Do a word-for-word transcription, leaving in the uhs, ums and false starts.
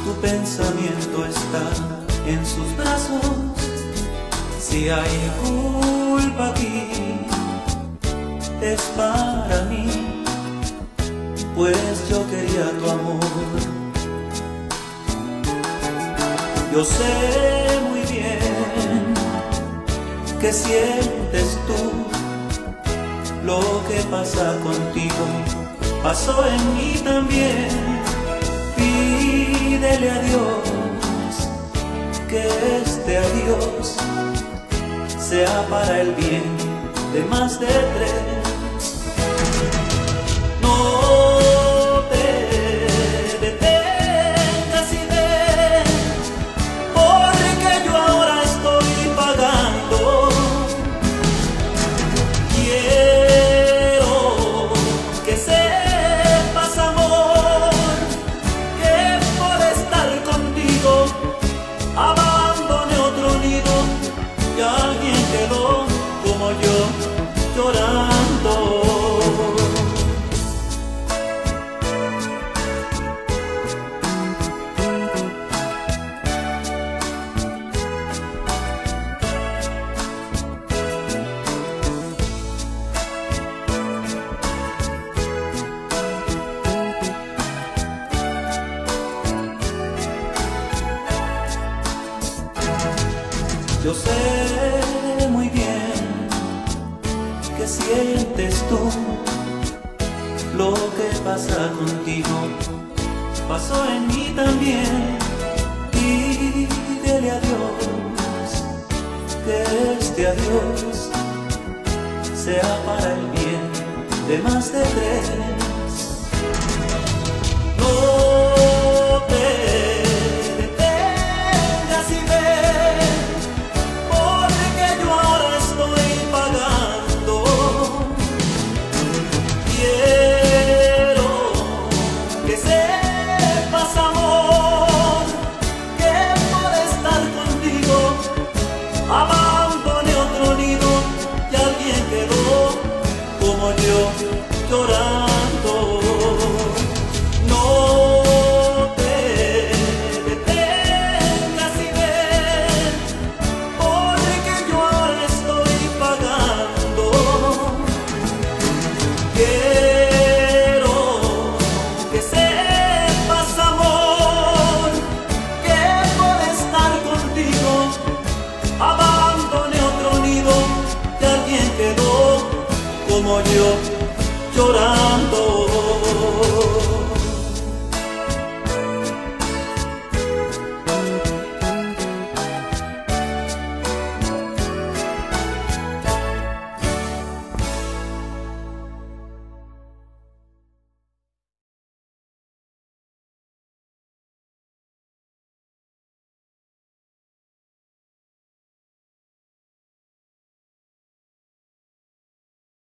tu pensamiento está en sus brazos. Si hay culpa aquí, es para mí, pues yo quería tu amor. Yo sé muy bien que sientes tú lo que pasa contigo, pasó en mí también. Pídele a Dios que este adiós sea para el bien de más de tres. No te detengas y ven, porque yo ahora estoy pagando. Quiero que sepas, amor, que por estar contigo abandoné otro nido y alguien quedó como yo llorando. Yo sé muy bien que sientes tú lo que pasa contigo, pasó en mí también. Pídele a Dios que este adiós sea para el bien de más de tres.